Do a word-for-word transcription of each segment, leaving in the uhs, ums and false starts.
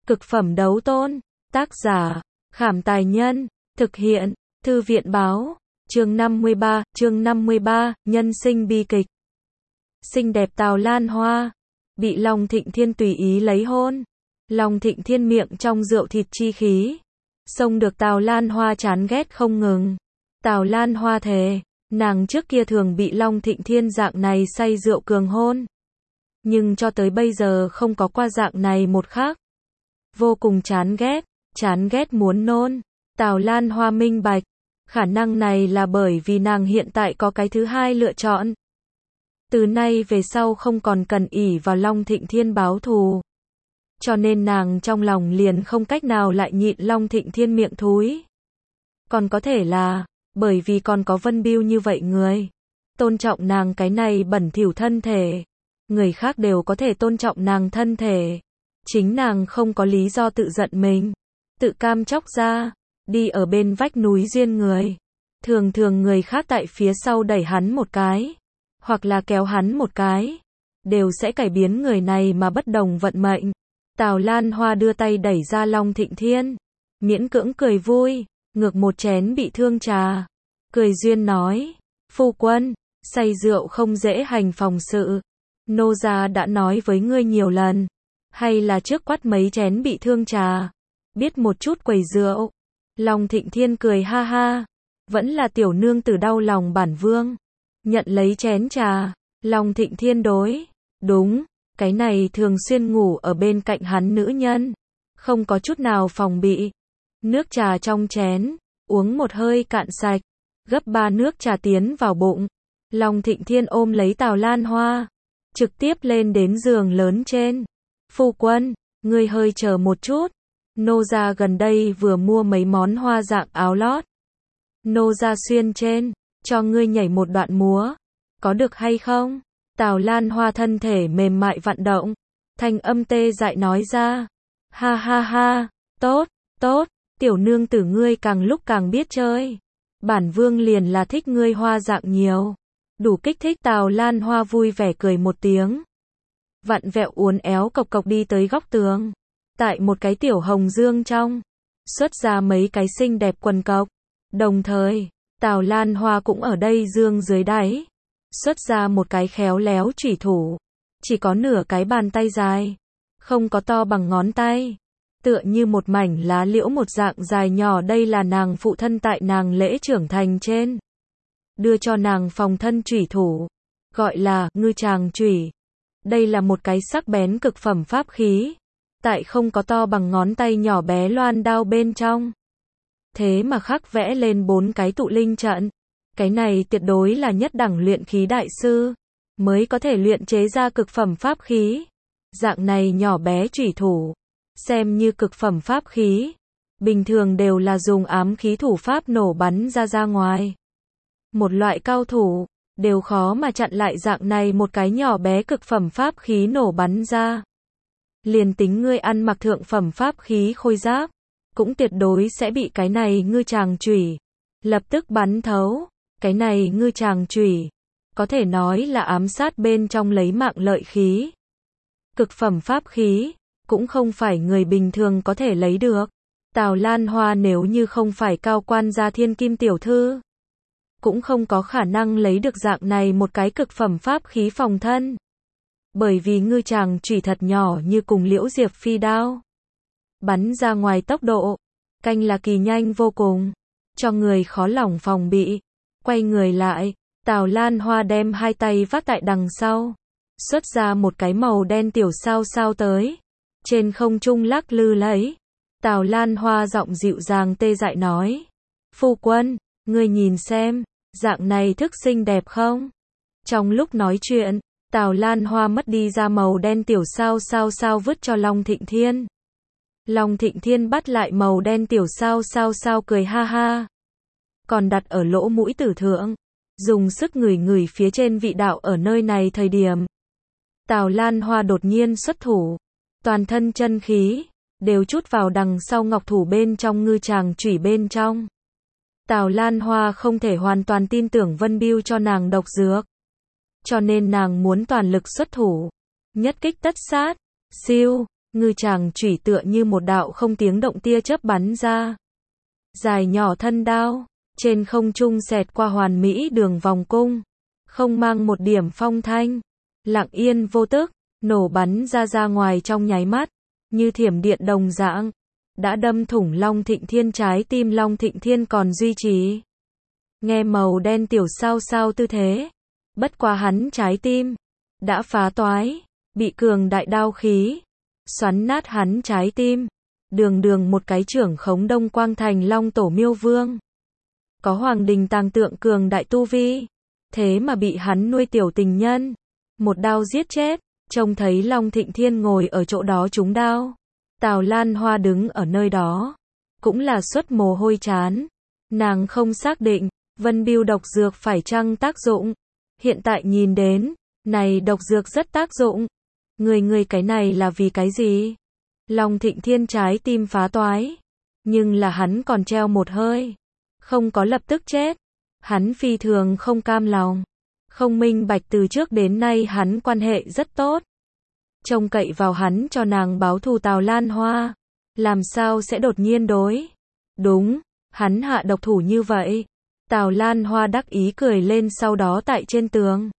Cực phẩm đấu tôn. Tác giả, Khảm Tài Nhân. Thực hiện, Thư viện Báo. Chương năm mươi ba, chương năm mươi ba, nhân sinh bi kịch. Xinh đẹp Tào Lan Hoa, bị Long Thịnh Thiên tùy ý lấy hôn. Long Thịnh Thiên miệng trong rượu thịt chi khí, xông được Tào Lan Hoa chán ghét không ngừng. Tào Lan Hoa thề, nàng trước kia thường bị Long Thịnh Thiên dạng này say rượu cường hôn, nhưng cho tới bây giờ không có qua dạng này một khắc. Vô cùng chán ghét, chán ghét muốn nôn. Tào Lan Hoa minh bạch, khả năng này là bởi vì nàng hiện tại có cái thứ hai lựa chọn. Từ nay về sau không còn cần ỷ vào Long Thịnh Thiên báo thù. Cho nên nàng trong lòng liền không cách nào lại nhịn Long Thịnh Thiên miệng thúi. Còn có thể là, bởi vì còn có Vân Bưu như vậy người. Tôn trọng nàng cái này bẩn thỉu thân thể. Người khác đều có thể tôn trọng nàng thân thể. Chính nàng không có lý do tự giận mình. Tự cam chóc ra, đi ở bên vách núi duyên người. Thường thường người khác tại phía sau đẩy hắn một cái, hoặc là kéo hắn một cái, đều sẽ cải biến người này mà bất đồng vận mệnh. Tào Lan Hoa đưa tay đẩy ra Long Thịnh Thiên, miễn cưỡng cười vui, ngược một chén bị thương trà. Cười duyên nói, phu quân, say rượu không dễ hành phòng sự. Nô gia đã nói với ngươi nhiều lần, hay là trước quát mấy chén bị thương trà, biết một chút quầy rượu. Long Thịnh Thiên cười ha ha, vẫn là tiểu nương tử đau lòng bản vương. Nhận lấy chén trà, Long Thịnh Thiên đối, đúng, cái này thường xuyên ngủ ở bên cạnh hắn nữ nhân, không có chút nào phòng bị. Nước trà trong chén, uống một hơi cạn sạch, gấp ba nước trà tiến vào bụng. Long Thịnh Thiên ôm lấy Tào Lan Hoa, trực tiếp lên đến giường lớn trên. Phu quân, ngươi hơi chờ một chút. Nô gia gần đây vừa mua mấy món hoa dạng áo lót. Nô gia xuyên trên, cho ngươi nhảy một đoạn múa. Có được hay không? Tào Lan Hoa thân thể mềm mại vặn động, thanh âm tê dại nói ra. Ha ha ha, tốt, tốt, tiểu nương tử ngươi càng lúc càng biết chơi. Bản vương liền là thích ngươi hoa dạng nhiều. Đủ kích thích. Tào Lan Hoa vui vẻ cười một tiếng. Vặn vẹo uốn éo cộc cộc đi tới góc tường. Tại một cái tiểu hồng dương trong, xuất ra mấy cái xinh đẹp quần cộc. Đồng thời, Tào Lan Hoa cũng ở đây dương dưới đáy, xuất ra một cái khéo léo chủy thủ, chỉ có nửa cái bàn tay dài, không có to bằng ngón tay, tựa như một mảnh lá liễu một dạng dài nhỏ. Đây là nàng phụ thân tại nàng lễ trưởng thành trên đưa cho nàng phòng thân chủy thủ, gọi là ngư tràng chủy. Đây là một cái sắc bén cực phẩm pháp khí, tại không có to bằng ngón tay nhỏ bé loan đao bên trong. Thế mà khắc vẽ lên bốn cái tụ linh trận. Cái này tuyệt đối là nhất đẳng luyện khí đại sư mới có thể luyện chế ra cực phẩm pháp khí. Dạng này nhỏ bé chủy thủ, xem như cực phẩm pháp khí, bình thường đều là dùng ám khí thủ pháp nổ bắn ra ra ngoài. Một loại cao thủ đều khó mà chặn lại dạng này một cái nhỏ bé cực phẩm pháp khí nổ bắn ra. Liền tính ngươi ăn mặc thượng phẩm pháp khí khôi giáp, cũng tuyệt đối sẽ bị cái này ngư tràng chủy lập tức bắn thấu. Cái này ngư tràng chủy có thể nói là ám sát bên trong lấy mạng lợi khí. Cực phẩm pháp khí cũng không phải người bình thường có thể lấy được. Tào Lan Hoa nếu như không phải cao quan gia thiên kim tiểu thư, cũng không có khả năng lấy được dạng này một cái cực phẩm pháp khí phòng thân. Bởi vì ngư tràng chủy thật nhỏ như cùng liễu diệp phi đao, bắn ra ngoài tốc độ canh là kỳ nhanh vô cùng, cho người khó lòng phòng bị. Quay người lại, Tào Lan Hoa đem hai tay vác tại đằng sau, xuất ra một cái màu đen tiểu sao sao tới, trên không trung lắc lư lấy. Tào Lan Hoa giọng dịu dàng tê dại nói, phu quân, ngươi nhìn xem, dạng này thức xinh đẹp không? Trong lúc nói chuyện, Tào Lan Hoa mất đi ra màu đen tiểu sao sao sao vứt cho Long Thịnh Thiên. Long Thịnh Thiên bắt lại màu đen tiểu sao sao sao cười ha ha, còn đặt ở lỗ mũi tử thượng, dùng sức ngửi ngửi phía trên vị đạo. Ở nơi này thời điểm, Tào Lan Hoa đột nhiên xuất thủ, toàn thân chân khí đều chút vào đằng sau ngọc thủ bên trong ngư tràng chủy bên trong. Tào Lan Hoa không thể hoàn toàn tin tưởng Vân Bưu cho nàng độc dược, cho nên nàng muốn toàn lực xuất thủ, nhất kích tất sát. Siêu, ngư chàng chủy tựa như một đạo không tiếng động tia chớp bắn ra. Dài nhỏ thân đao, trên không trung xẹt qua hoàn mỹ đường vòng cung, không mang một điểm phong thanh, lặng yên vô tức, nổ bắn ra ra ngoài trong nháy mắt, như thiểm điện đồng dạng, đã đâm thủng Long Thịnh Thiên trái tim. Long Thịnh Thiên còn duy trì nghe màu đen tiểu sao sao tư thế, bất quá hắn trái tim đã phá toái, bị cường đại đao khí xoắn nát hắn trái tim. Đường đường một cái trưởng khống Đông Quang Thành Long Tổ Miêu Vương, có hoàng đình tàng tượng cường đại tu vi, thế mà bị hắn nuôi tiểu tình nhân một đao giết chết. Trông thấy Long Thịnh Thiên ngồi ở chỗ đó trúng đao, Tào Lan Hoa đứng ở nơi đó, cũng là xuất mồ hôi chán. Nàng không xác định Vân Bưu độc dược phải chăng tác dụng, hiện tại nhìn đến, này độc dược rất tác dụng. Người người cái này là vì cái gì? Long Thịnh Thiên trái tim phá toái, nhưng là hắn còn treo một hơi, không có lập tức chết. Hắn phi thường không cam lòng, không minh bạch từ trước đến nay hắn quan hệ rất tốt, trông cậy vào hắn cho nàng báo thù Tào Lan Hoa, làm sao sẽ đột nhiên đối đúng hắn hạ độc thủ như vậy. Tào Lan Hoa đắc ý cười lên, sau đó tại trên tường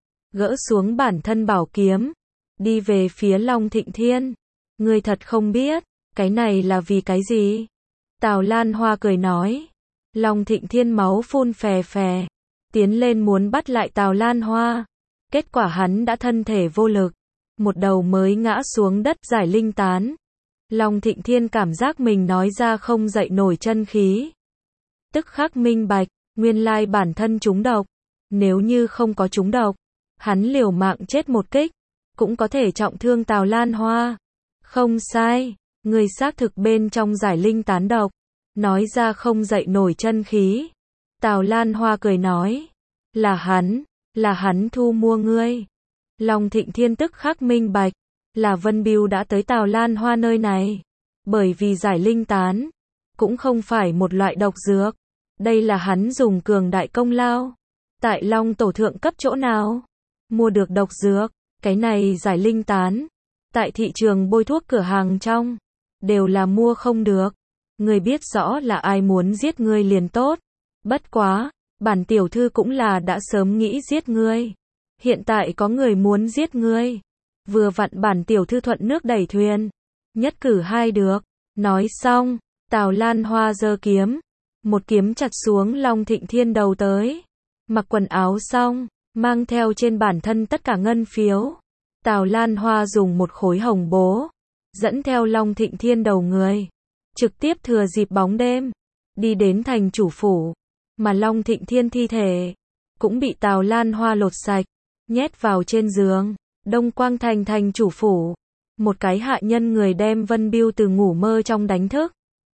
gỡ xuống bản thân bảo kiếm, đi về phía Long Thịnh Thiên. Ngươi thật không biết, cái này là vì cái gì? Tào Lan Hoa cười nói. Long Thịnh Thiên máu phun phè phè, tiến lên muốn bắt lại Tào Lan Hoa. Kết quả hắn đã thân thể vô lực, một đầu mới ngã xuống đất giải linh tán. Long Thịnh Thiên cảm giác mình nói ra không dậy nổi chân khí. Tức khắc minh bạch, nguyên lai bản thân trúng độc. Nếu như không có trúng độc, hắn liều mạng chết một kích, cũng có thể trọng thương Tào Lan Hoa. Không sai, người xác thực bên trong giải linh tán độc, nói ra không dậy nổi chân khí. Tào Lan Hoa cười nói, là hắn, là hắn thu mua ngươi. Long Thịnh Thiên tức khắc minh bạch, là Vân Bưu đã tới Tào Lan Hoa nơi này, bởi vì giải linh tán cũng không phải một loại độc dược, đây là hắn dùng cường đại công lao tại Long Tổ thượng cấp chỗ nào mua được độc dược. Cái này giải linh tán tại thị trường bôi thuốc cửa hàng trong đều là mua không được. Ngươi biết rõ là ai muốn giết ngươi liền tốt. Bất quá, bản tiểu thư cũng là đã sớm nghĩ giết ngươi. Hiện tại có người muốn giết ngươi, vừa vặn bản tiểu thư thuận nước đẩy thuyền, nhất cử hai được. Nói xong, Tào Lan Hoa giơ kiếm, một kiếm chặt xuống Long Thịnh Thiên đầu tới. Mặc quần áo xong, mang theo trên bản thân tất cả ngân phiếu, Tào Lan Hoa dùng một khối hồng bố dẫn theo Long Thịnh Thiên đầu người, trực tiếp thừa dịp bóng đêm đi đến thành chủ phủ, mà Long Thịnh Thiên thi thể cũng bị Tào Lan Hoa lột sạch, nhét vào trên giường. Đông Quang Thành thành chủ phủ, một cái hạ nhân người đem Vân Bưu từ ngủ mơ trong đánh thức.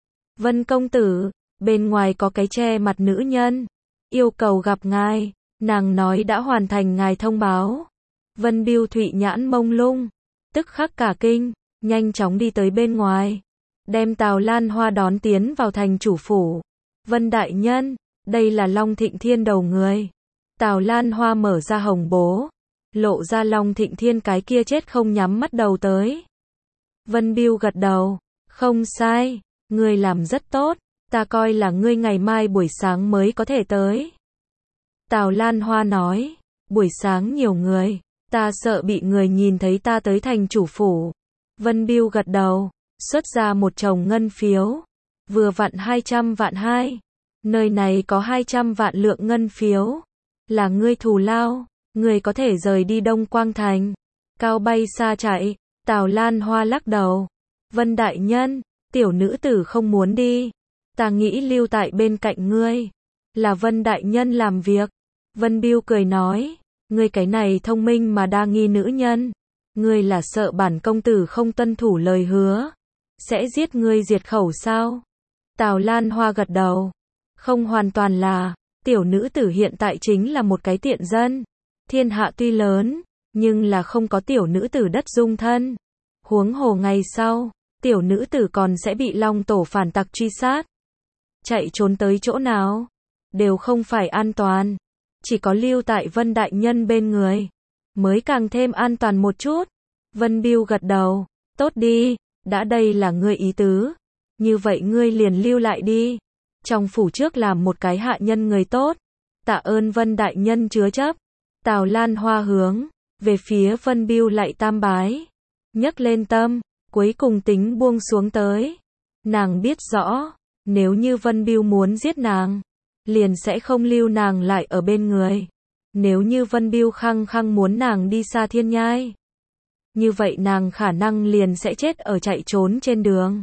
Vân công tử, bên ngoài có cái che mặt nữ nhân, yêu cầu gặp ngài. Nàng nói đã hoàn thành ngài thông báo. Vân Bưu thụy nhãn mông lung, tức khắc cả kinh, nhanh chóng đi tới bên ngoài, đem Tào Lan Hoa đón tiến vào thành chủ phủ. Vân đại nhân, đây là Long Thịnh Thiên đầu người. Tào Lan Hoa mở ra hồng bố, lộ ra Long Thịnh Thiên cái kia chết không nhắm mắt đầu tới. Vân Bưu gật đầu, không sai, ngươi làm rất tốt, ta coi là ngươi ngày mai buổi sáng mới có thể tới. Tào Lan Hoa nói, buổi sáng nhiều người, ta sợ bị người nhìn thấy ta tới thành chủ phủ. Vân Bưu gật đầu, xuất ra một chồng ngân phiếu, vừa vặn hai trăm vạn hai. Nơi này có hai trăm vạn lượng ngân phiếu, là ngươi thù lao, ngươi có thể rời đi Đông Quang Thành, cao bay xa chạy. Tào Lan Hoa lắc đầu, Vân đại nhân, tiểu nữ tử không muốn đi, ta nghĩ lưu tại bên cạnh ngươi, là Vân đại nhân làm việc. Vân Bưu cười nói, ngươi cái này thông minh mà đa nghi nữ nhân, ngươi là sợ bản công tử không tuân thủ lời hứa, sẽ giết ngươi diệt khẩu sao? Tào Lan Hoa gật đầu, không hoàn toàn là, tiểu nữ tử hiện tại chính là một cái tiện dân, thiên hạ tuy lớn, nhưng là không có tiểu nữ tử đất dung thân. Huống hồ ngày sau, tiểu nữ tử còn sẽ bị Long Tổ phản tặc truy sát. Chạy trốn tới chỗ nào, đều không phải an toàn. Chỉ có lưu tại Vân đại nhân bên người, mới càng thêm an toàn một chút. Vân Bưu gật đầu, Tốt đi, đã đây là ngươi ý tứ. Như vậy ngươi liền lưu lại đi. Trong phủ trước làm một cái hạ nhân người tốt. Tạ ơn Vân đại nhân chứa chấp. Tào Lan Hoa hướng về phía Vân Bưu lạy tam bái. Nhấc lên tâm, cuối cùng tính buông xuống tới. Nàng biết rõ, nếu như Vân Bưu muốn giết nàng, liền sẽ không lưu nàng lại ở bên người. Nếu như Vân Bưu khăng khăng muốn nàng đi xa thiên nhai, như vậy nàng khả năng liền sẽ chết ở chạy trốn trên đường.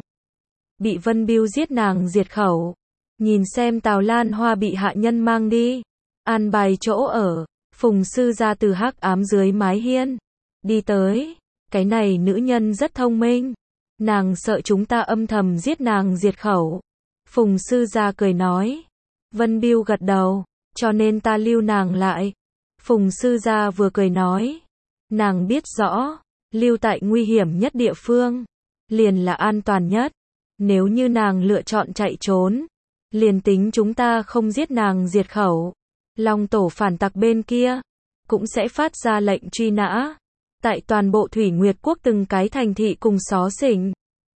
Bị Vân Bưu giết nàng diệt khẩu. Nhìn xem Tào Lan Hoa bị hạ nhân mang đi. An bài chỗ ở. Phùng sư ra từ hắc ám dưới mái hiên. Đi tới. Cái này nữ nhân rất thông minh. Nàng sợ chúng ta âm thầm giết nàng diệt khẩu. Phùng sư ra cười nói. Vân Bưu gật đầu. Cho nên ta lưu nàng lại. Phùng sư ra vừa cười nói. Nàng biết rõ. Lưu tại nguy hiểm nhất địa phương. Liền là an toàn nhất. Nếu như nàng lựa chọn chạy trốn. Liền tính chúng ta không giết nàng diệt khẩu. Long tổ phản tặc bên kia. Cũng sẽ phát ra lệnh truy nã. Tại toàn bộ Thủy Nguyệt Quốc từng cái thành thị cùng xó xỉnh.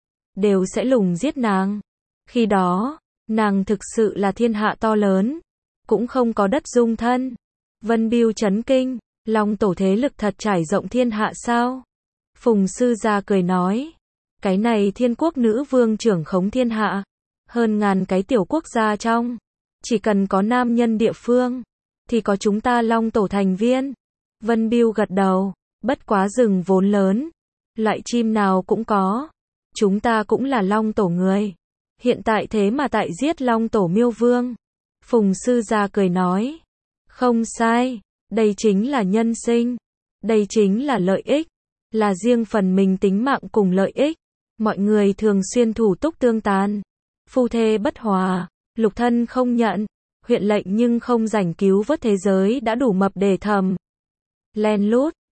Đều sẽ lùng giết nàng. Khi đó, nàng thực sự là thiên hạ to lớn. Cũng không có đất dung thân. Vân Bưu chấn kinh. Long tổ thế lực thật trải rộng thiên hạ sao? Phùng sư gia cười nói. Cái này thiên quốc nữ vương trưởng khống thiên hạ. Hơn ngàn cái tiểu quốc gia trong. Chỉ cần có nam nhân địa phương. Thì có chúng ta Long tổ thành viên. Vân Bưu gật đầu. Bất quá rừng vốn lớn. Loại chim nào cũng có. Chúng ta cũng là Long tổ người. Hiện tại thế mà tại giết Long tổ miêu vương. Phùng sư gia cười nói. Không sai. Đây chính là nhân sinh. Đây chính là lợi ích. Là riêng phần mình tính mạng cùng lợi ích. Mọi người thường xuyên thủ túc tương tàn. Phu thê bất hòa. Lục thân không nhận. Huyện lệnh nhưng không rảnh cứu vớt thế giới đã đủ mập để thầm. Len lút.